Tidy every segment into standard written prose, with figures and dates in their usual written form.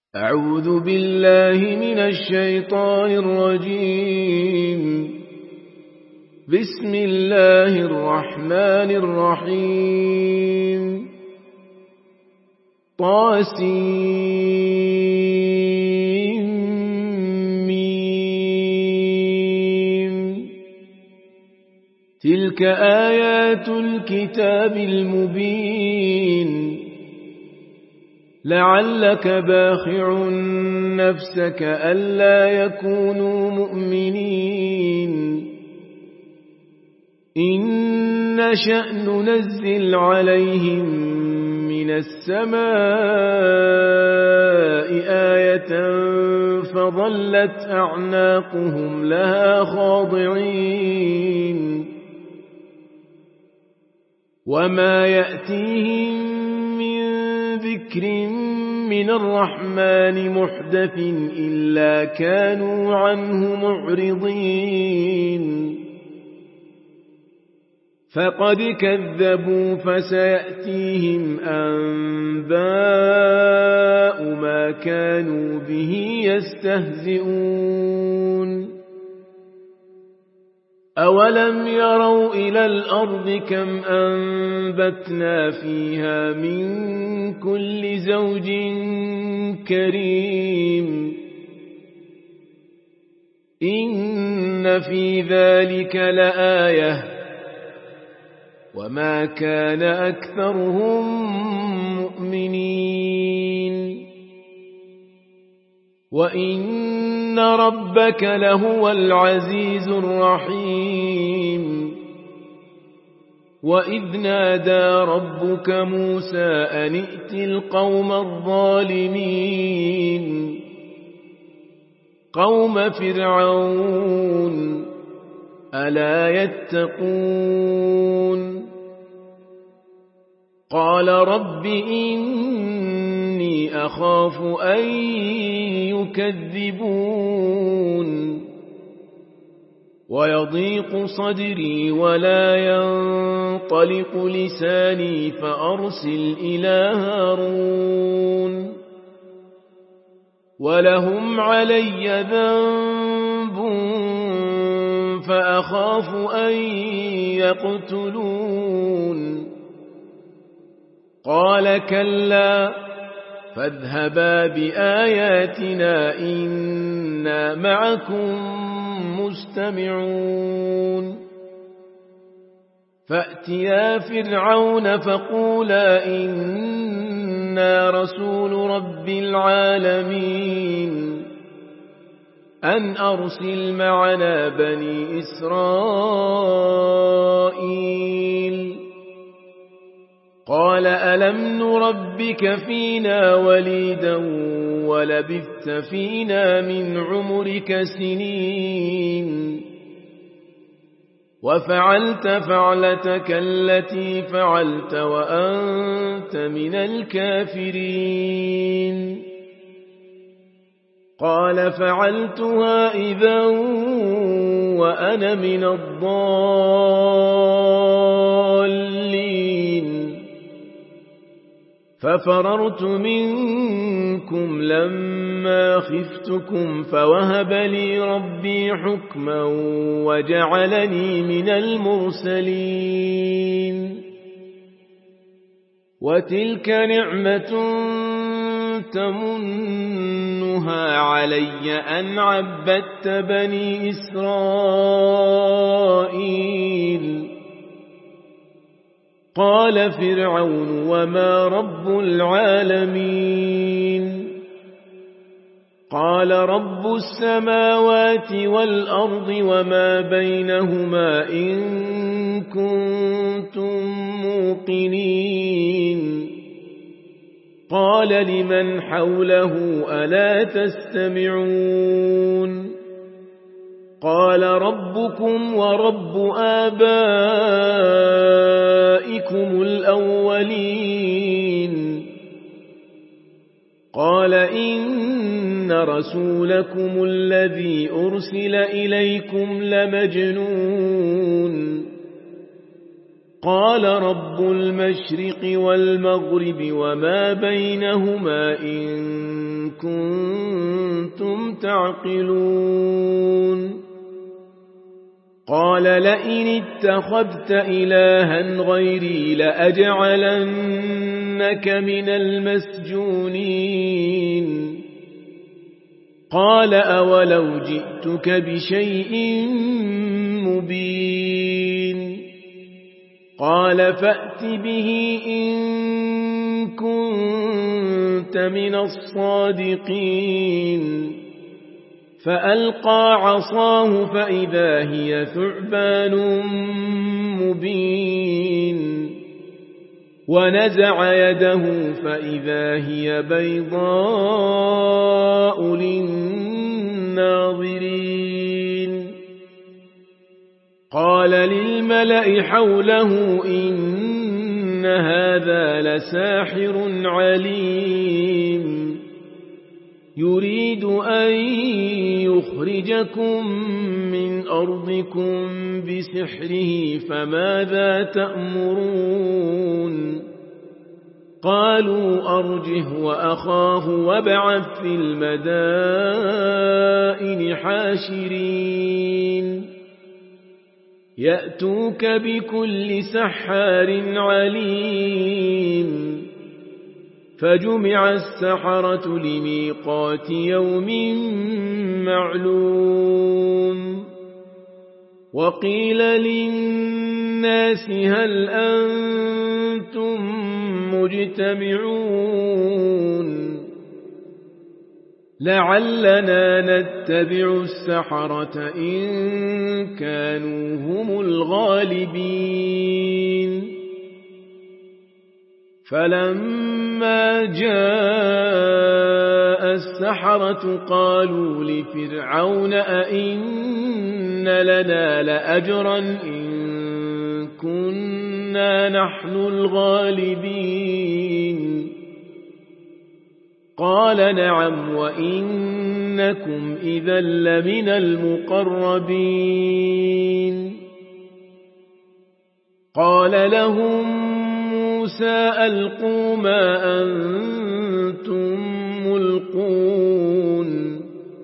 أعوذ بالله من الشيطان الرجيم. بسم الله الرحمن الرحيم. طاسيم. تلك آيات الكتاب المبين. لعلك باخع نفسك ألا يكونوا مؤمنين إن نشأ ننزل عليهم من السماء آية فظلت أعناقهم لها خاضعين وما يأتيهم ذكر من الرحمن محدث إلا كانوا عنه معرضين فقد كذبوا فسيأتيهم أنباء ما كانوا به يستهزئون أولم يروا إلى الأرض كم أنبتنا فيها من كل زوج كريم إن في ذلك لآية وما كان أكثرهم مؤمنين وإن ربك لهو العزيز الرحيم وإذ نادى ربك موسى أن ائت القوم الظالمين قوم فرعون ألا يتقون قال رب إني أخاف أن يكذبون ويضيق صدري ولا ينطلق لساني فأرسل إلى هارون ولهم علي ذنب فأخاف أن يقتلون قال كلا فاذهبا بآياتنا إنا معكم مستمعون فأتيا فرعون فقولا إنا رسول رب العالمين أن أرسل معنا بني إسرائيل قال ألم نربك فينا وليدا ولبثت فينا من عمرك سنين وفعلت فعلتك التي فعلت وأنت من الكافرين قال فعلتها إذا وأنا من الضالين ففررت منكم لما خفتكم فوهب لي ربي حكما وجعلني من المرسلين وتلك نعمة تمنها علي أن عبدت بني إسرائيل قال فرعون وما رب العالمين قال رب السماوات والأرض وما بينهما إن كنتم موقنين قال لمن حوله ألا تستمعون قال ربكم ورب آبائكم الأولين قال إن رسولكم الذي أرسل إليكم لمجنون قال رب المشرق والمغرب وما بينهما إن كنتم تعقلون قال لئن اتخذت إلها غيري لأجعلنك من المسجونين قال أولو جئتك بشيء مبين قال فأت به إن كنت من الصادقين فألقى عصاه فإذا هي ثعبان مبين ونزع يده فإذا هي بيضاء للناظرين قال للملأ حوله إن هذا لساحر عليم يريد أن يخرجكم من أرضكم بسحره فماذا تأمرون قالوا أرجه وأخاه وابعث في المدائن حاشرين يأتوك بكل سحار عليم فجمع السحرة لميقات يوم معلوم وقيل للناس هل أنتم مجتمعون لعلنا نتبع السحرة إن كانوا هم الغالبين فلما جاء السحرة قالوا لفرعون أئن لنا لأجرا إن كنا نحن الغالبين قال نعم وإنكم إذا لمن المقربين قال لهم موسى ألقوا ما أنتم ملقون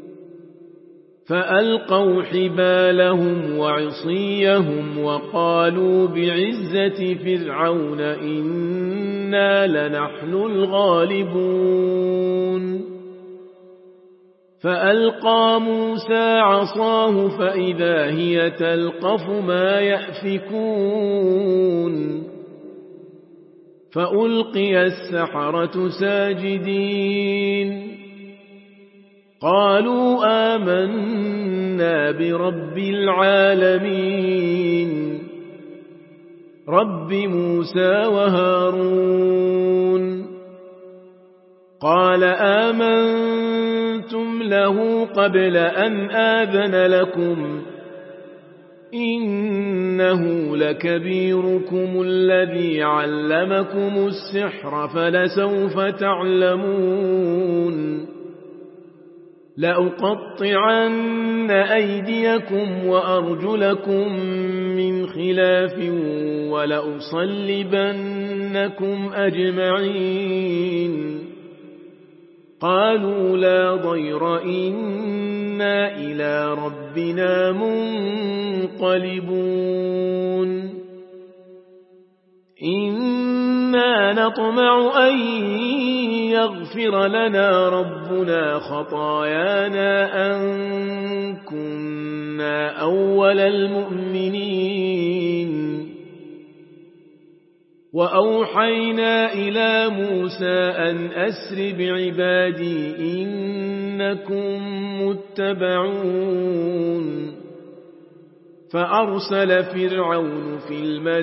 فألقوا حبالهم وعصيهم وقالوا بعزة فرعون إنا لنحن الغالبون فألقى موسى عصاه فإذا هي تلقف ما يأفكون فألقي السحرة ساجدين قالوا آمنا برب العالمين رب موسى وهارون قال آمنتم له قبل أن آذن لكم إنه لكبيركم الذي علمكم السحر فلسوف تعلمون لأقطعن أيديكم وأرجلكم من خلاف ولأصلبنكم أجمعين قالوا لا ضير إنا إلى ربنا منقلبون إنا نطمع أن يغفر لنا ربنا خطايانا أن كنا أول المؤمنين وأوحينا إلى موسى أن أسر بعبادي إنكم متبعون فأرسل فرعون في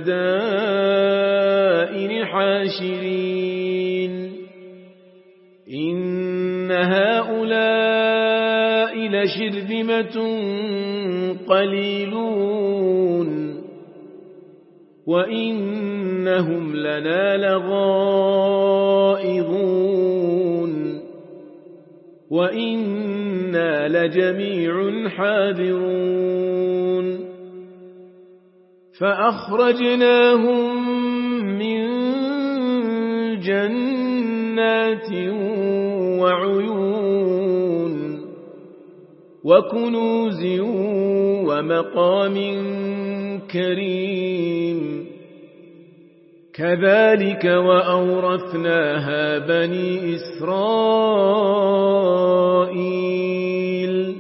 المدائن حاشرين إن هؤلاء لشرذمة قليلون وإنهم لنا لغائظون وإنا لجميع حاذرون فأخرجناهم جنات وعيون وكنوز ومقام كريم كذلك وأورثناها بني إسرائيل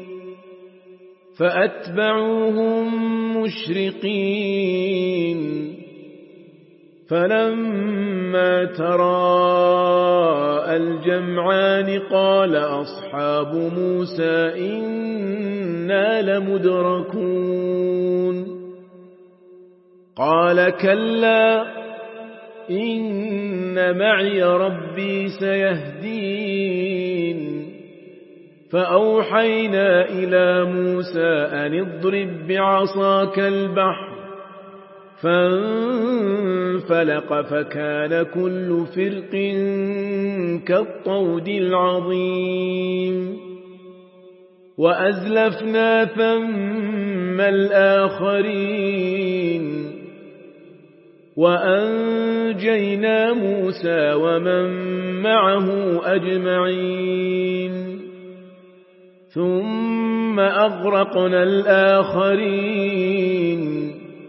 فأتبعوهم مشرقين فلما تراءى الجمعان قال أصحاب موسى إنا لمدركون قال كلا إن معي ربي سيهدين فأوحينا إلى موسى أن اضرب بعصاك البحر فانفلق فكان كل فرق كالطود العظيم وأزلفنا ثم الآخرين وأنجينا موسى ومن معه أجمعين ثم أغرقنا الآخرين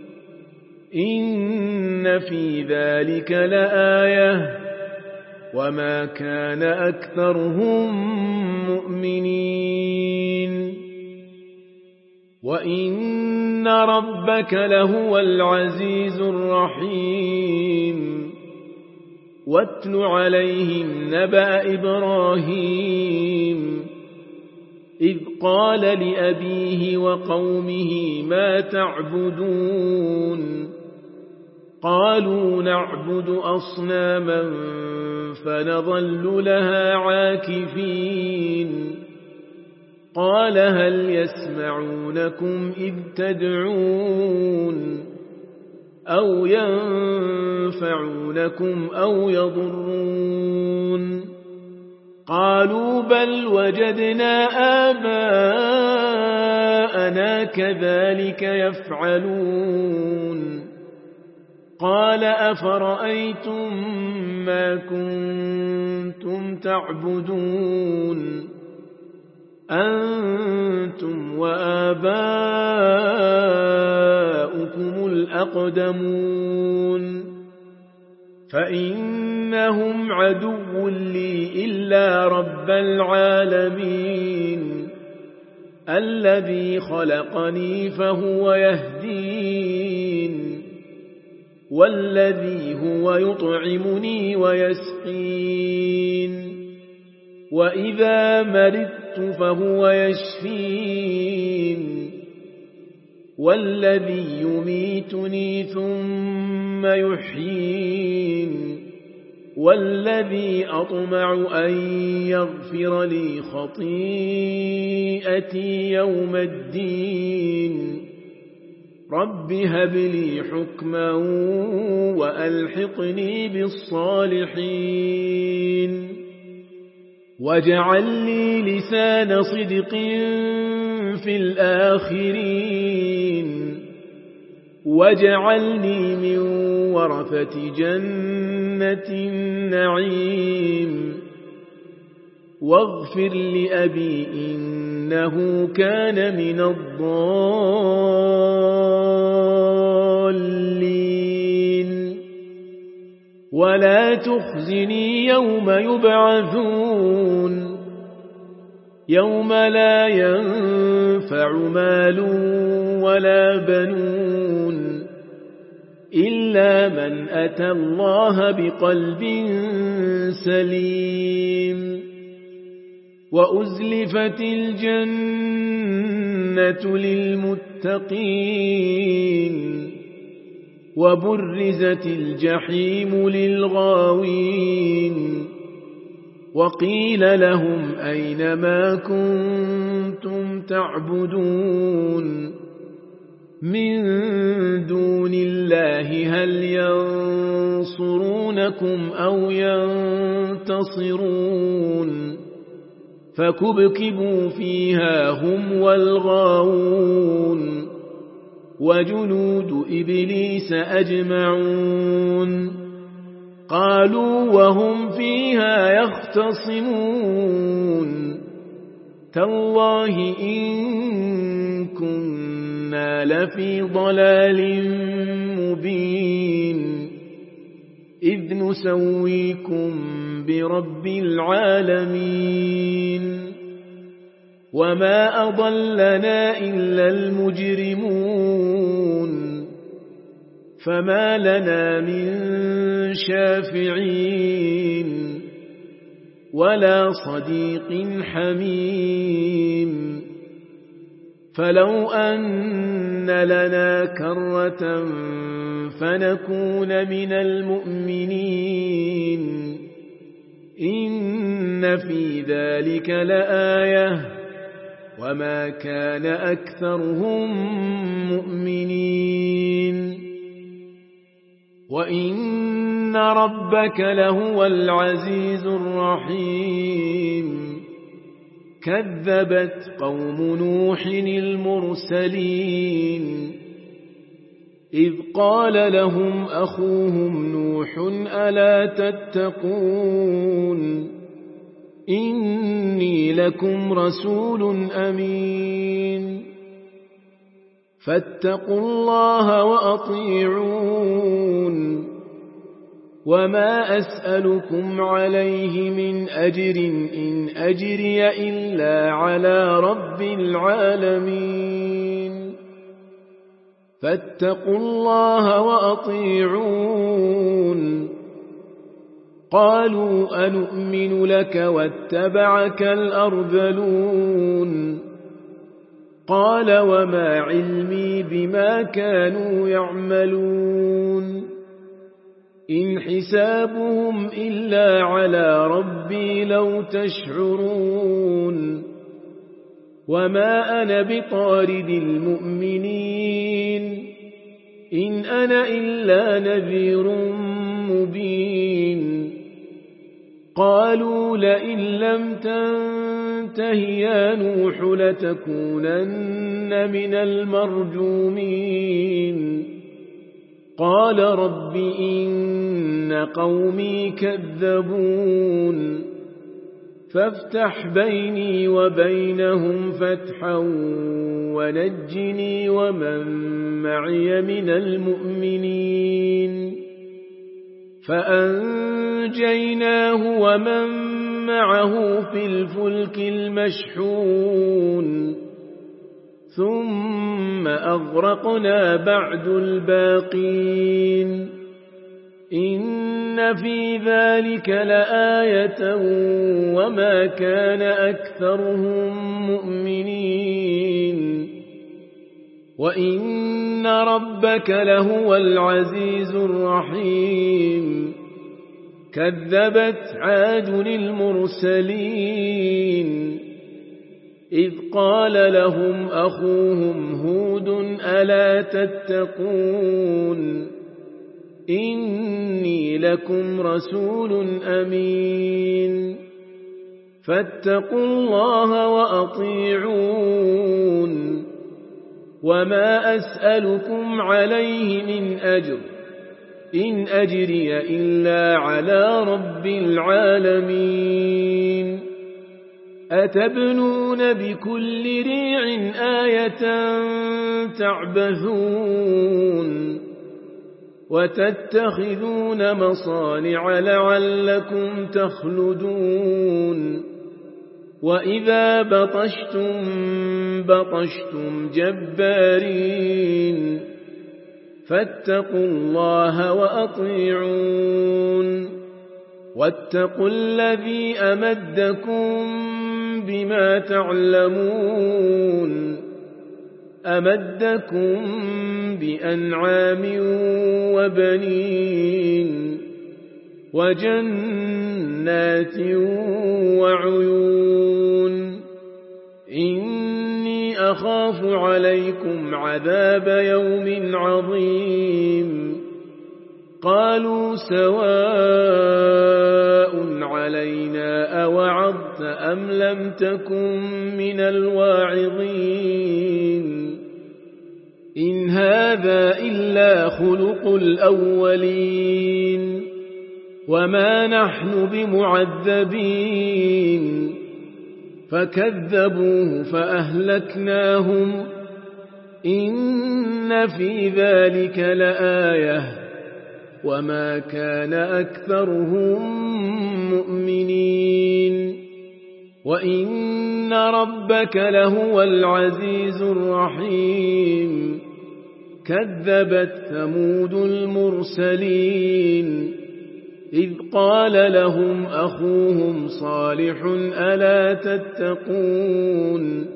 إن في ذلك لآية وما كان أكثرهم مؤمنين وإن ربك لهو العزيز الرحيم واتل عليهم نبأ إبراهيم إذ قال لأبيه وقومه ما تعبدون قالوا نعبد أصناما فنظل لها عاكفين قال هل يسمعونكم إذ تدعون أو ينفعونكم أو يضرون قالوا بل وجدنا آباءنا كذلك يفعلون قال أفرأيتم ما كنتم تعبدون أنتم وآباؤكم الأقدمون فإنهم عدو لي إلا رب العالمين الذي خلقني فهو يهدين والذي هو يطعمني ويسقين وإذا مرضت فهو يشفين والذي يميتني ثم يحيين والذي أطمع أن يغفر لي خطيئتي يوم الدين رب هب لي حكما وألحقني بالصالحين واجعل لي لسان صدق في الآخرين واجعلني من ورثة جنة النعيم واغفر لأبي إنه كان من الضالين ولا تخزني يوم يبعثون يوم لا ينفع مال ولا بنون إلا من أتى الله بقلب سليم وأزلفت الجنة للمتقين وبرزت الجحيم للغاوين وقيل لهم أين ما كنتم تعبدون من دون الله هل ينصرونكم أو ينتصرون فكبكبوا فيها هم والغاوون وجنود إبليس أجمعون قالوا وهم فيها يختصمون تالله إن كنا لفي ضلال مبين إذ نسويكم برب العالمين وما أضلنا إلا المجرمون فما لنا من شافعين ولا صديق حميم فلو أن لنا كرة فنكون من المؤمنين إن في ذلك لآية وما كان أكثرهم مؤمنين وإن ربك لهو العزيز الرحيم كذبت قوم نوح المرسلين إذ قال لهم أخوهم نوح ألا تتقون إني لكم رسول أمين فاتقوا الله وأطيعون وما أسألكم عليه من أجر إن أجري إلا على رب العالمين فاتقوا الله وأطيعون قالوا أنؤمن لك واتبعك الأرذلون قال وما علمي بما كانوا يعملون إن حسابهم إلا على ربي لو تشعرون وما أنا بطارد المؤمنين إن أنا إلا نذير مبين قالوا لئن لم تنته يا نوح لتكونن من المرجومين قال رب إن قومي كذبون فافتح بيني وبينهم فتحا ونجني ومن معي من المؤمنين فأنجيناه ومن معه في الفلك المشحون ثم أغرقنا بعد الباقين إن في ذلك لآية وما كان أكثرهم مؤمنين وإن ربك لهو العزيز الرحيم كذبت عاد المرسلين إذ قال لهم أخوهم هود ألا تتقون إني لكم رسول أمين فاتقوا الله وأطيعون وما أسألكم عليه من أجر إن أجري إلا على رب العالمين أتبنون بكل ريع آية تعبثون وتتخذون مصانع لعلكم تخلدون وإذا بطشتم بطشتم جبارين فاتقوا الله وأطيعون واتقوا الذي أمدكم بما تعلمون أمدكم بأنعام وبنين وجنات وعيون إني أخاف عليكم عذاب يوم عظيم قالوا سواء علينا أوعظت أم لم تكن من الواعظين إن هذا إلا خلق الأولين وما نحن بمعذبين فكذبوه فأهلكناهم إن في ذلك لآية وما كان أكثرهم مؤمنين وإن ربك لهو العزيز الرحيم كذبت ثمود المرسلين إذ قال لهم أخوهم صالح ألا تتقون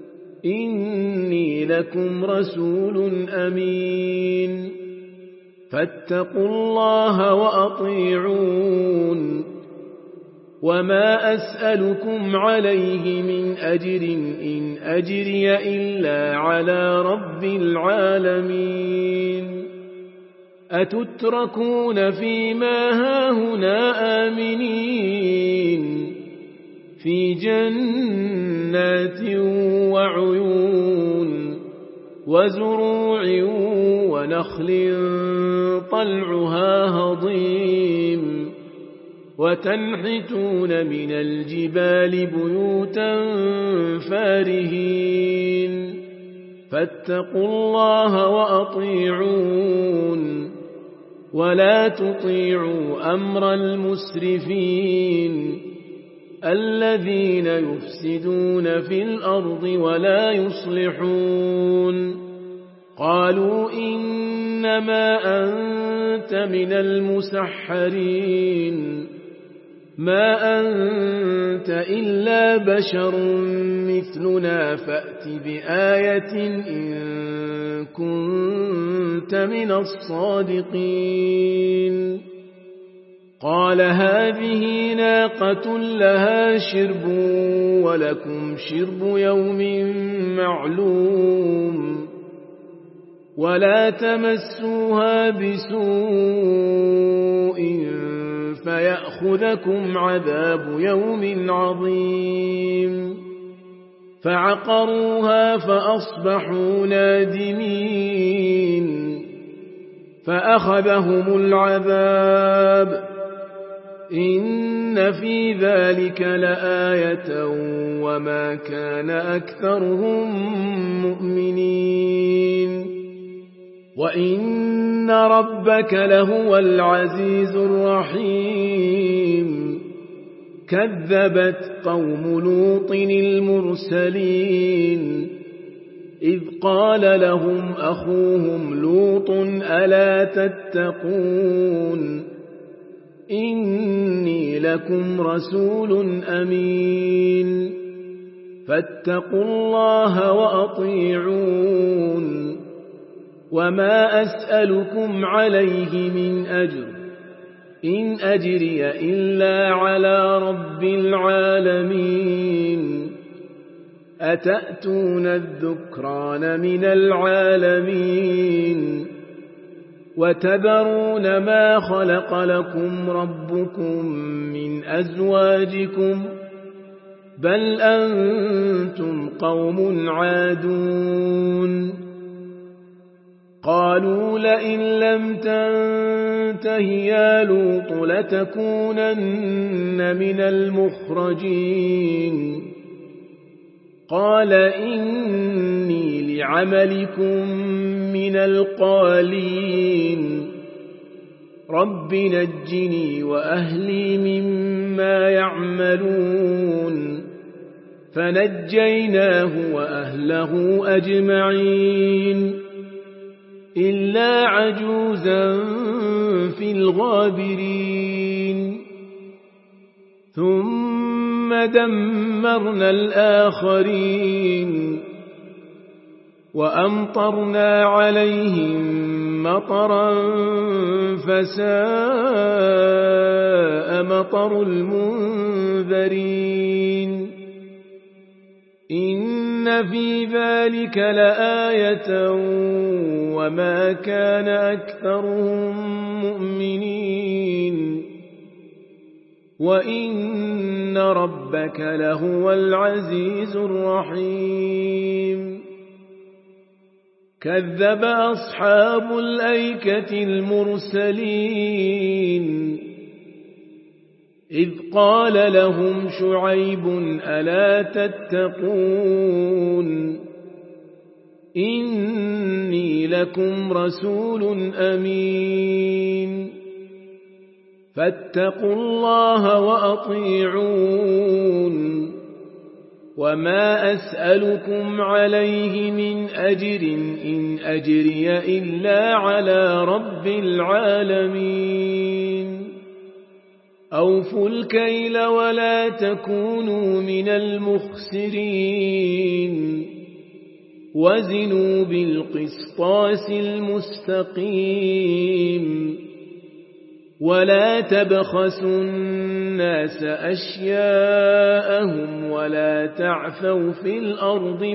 إني لكم رسول أمين فاتقوا الله وأطيعون وما أسألكم عليه من أجر إن أجري إلا على رب العالمين أتتركون فيما هاهنا آمنين في جنات وعيون وزروع ونخل طلعها هضيم وتنحتون من الجبال بيوتا فارهين فاتقوا الله وأطيعون ولا تطيعوا أمر المسرفين الذين يفسدون في الأرض ولا يصلحون قالوا إنما أنت من المسحرين ما أنت إلا بشر مثلنا فأت بآية إن كنت من الصادقين قال هذه ناقة لها شرب ولكم شرب يوم معلوم ولا تمسوها بسوء فيأخذكم عذاب يوم عظيم فعقروها فأصبحوا نادمين فأخذهم العذاب إن في ذلك لآية وما كان أكثرهم مؤمنين وإن ربك لهو العزيز الرحيم كذبت قوم لوط المرسلين إذ قال لهم أخوهم لوط ألا تتقون إني لكم رسول أمين فاتقوا الله وأطيعون وما أسألكم عليه من أجر إن أجري إلا على رب العالمين أتأتون الذكران من العالمين وتذرون ما خلق لكم ربكم من أزواجكم بل أنتم قوم عادون قالوا لئن لم تنته يا لوط لتكونن من المخرجين قال إني لعملكم من القالين رب نجني وأهلي مما يعملون فنجيناه وأهله أجمعين إلا عجوزا في الغابرين ثم دمرنا الآخرين وأمطرنا عليهم مطرا فساء مطر المنذرين إن في ذلك لآية وما كان أكثرهم مؤمنين وإن ربك لهو العزيز الرحيم كذب أصحاب الأيكة المرسلين إذ قال لهم شعيب ألا تتقون إني لكم رسول أمين فاتقوا الله وأطيعون وما أسألكم عليه من أجر إن أجري إلا على رب العالمين أوفوا الكيل ولا تكونوا من المخسرين وزنوا بالقسطاس المستقيم ولا تبخسوا الناس أشياءهم ولا تعثوا في الأرض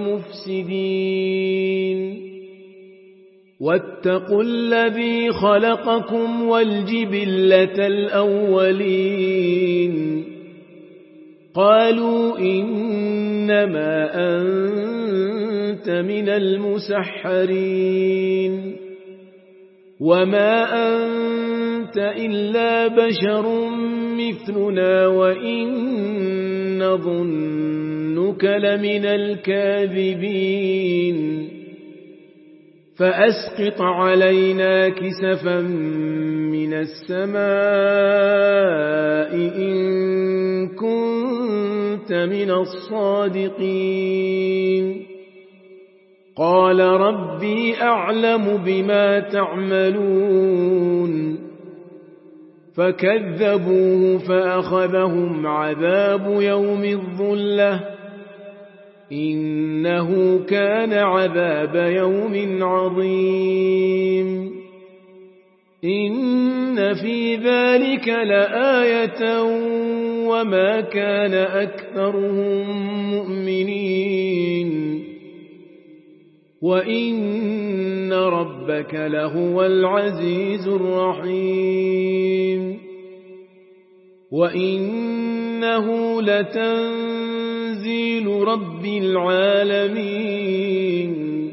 مفسدين واتقوا الذي خلقكم والجبلة الأولين قالوا إنما أنت من المسحرين وما أنت إلا بشر مثلنا وإن نظنك لمن الكاذبين فأسقط علينا كسفا من السماء إن كنت من الصادقين قال ربي أعلم بما تعملون فكذبوه فأخذهم عذاب يوم الظلة إنه كان عذاب يوم عظيم إن في ذلك لآية وما كان أكثرهم مؤمنين وإن ربك لهو العزيز الرحيم وإنه لتنزيل رب العالمين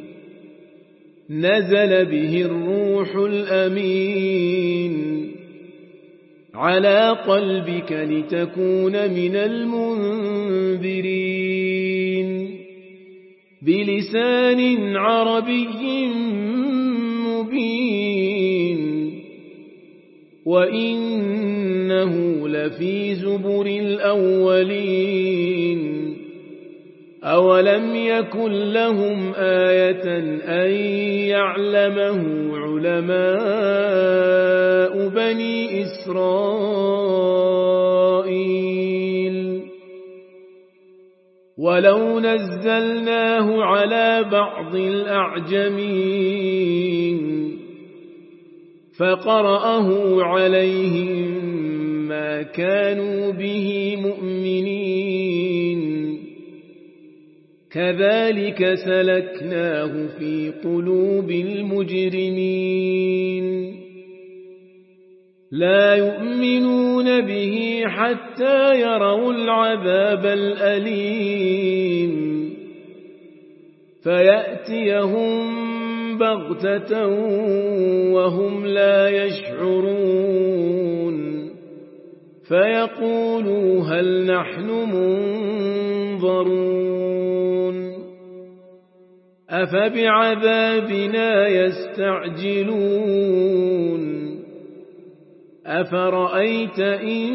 نزل به الروح الأمين على قلبك لتكون من المنذرين بلسان عربي مبين وإنه لفي زبر الأولين أولم يكن لهم آية أن يعلمه علماء بني إسرائيل ولو نزلناه على بعض الأعجمين فقرأه عليهم ما كانوا به مؤمنين كذلك سلكناه في قلوب المجرمين لا يؤمنون به حتى يروا العذاب الأليم فيأتيهم بغتة وهم لا يشعرون فيقولوا هل نحن منظرون أفبعذابنا يستعجلون أفرأيت إن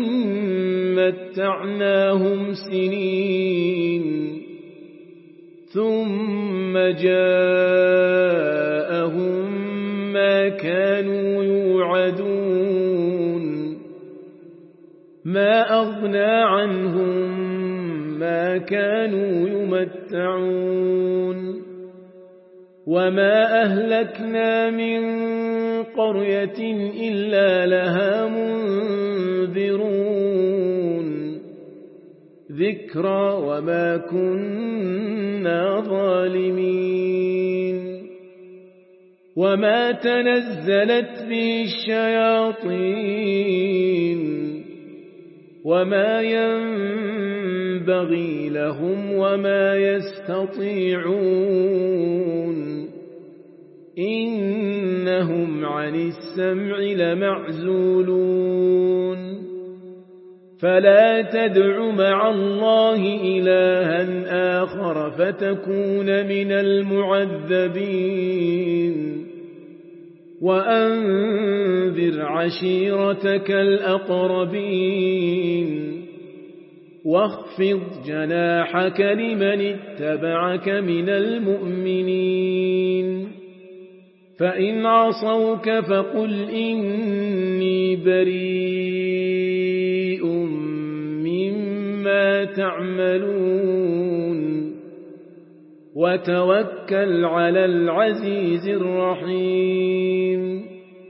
متعناهم سنين ثم جاءهم ما كانوا يوعدون ما أغنى عنهم ما كانوا يمتعون وما أهلكنا من قرية إلا لها منذرون ذكرى وما كنا ظالمين وما تنزلت به الشياطين وما ينبغي لهم وما يستطيعون إنهم عن السمع لمعزولون فلا تدع مع الله إلها آخر فتكون من المعذبين وأنذر عشيرتك الأقربين واخفض جناحك لمن اتبعك من المؤمنين فإن عصوك فقل إني بريء مما تعملون وتوكل على العزيز الرحيم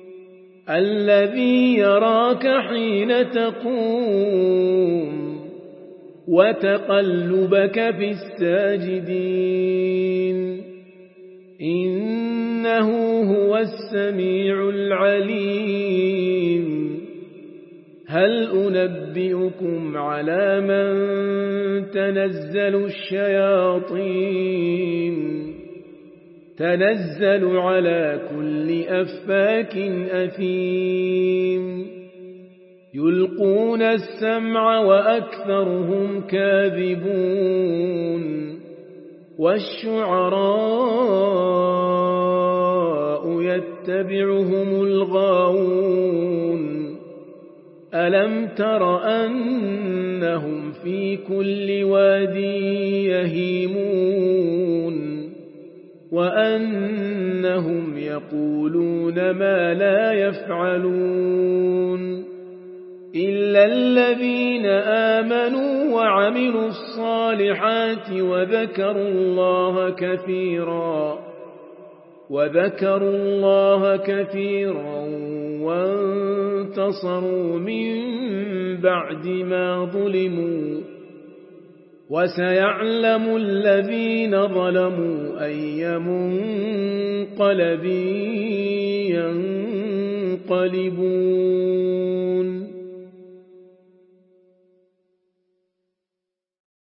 الذي يراك حين تقوم وتقلبك في الساجدين إنه هو السميع العليم هل أنبئكم على من تنزل الشياطين تنزل على كل أفاك أثيم يلقون السمع وأكثرهم كاذبون والشعراء يتبعهم الغاوون ألم تر أنهم في كل واد يهيمون وأنهم يقولون ما لا يفعلون إلا الذين آمنوا وعملوا الصالحات وذكروا الله كثيرا وانتصروا من بعد ما ظلموا وسيعلم الذين ظلموا أي منقلب ينقلبون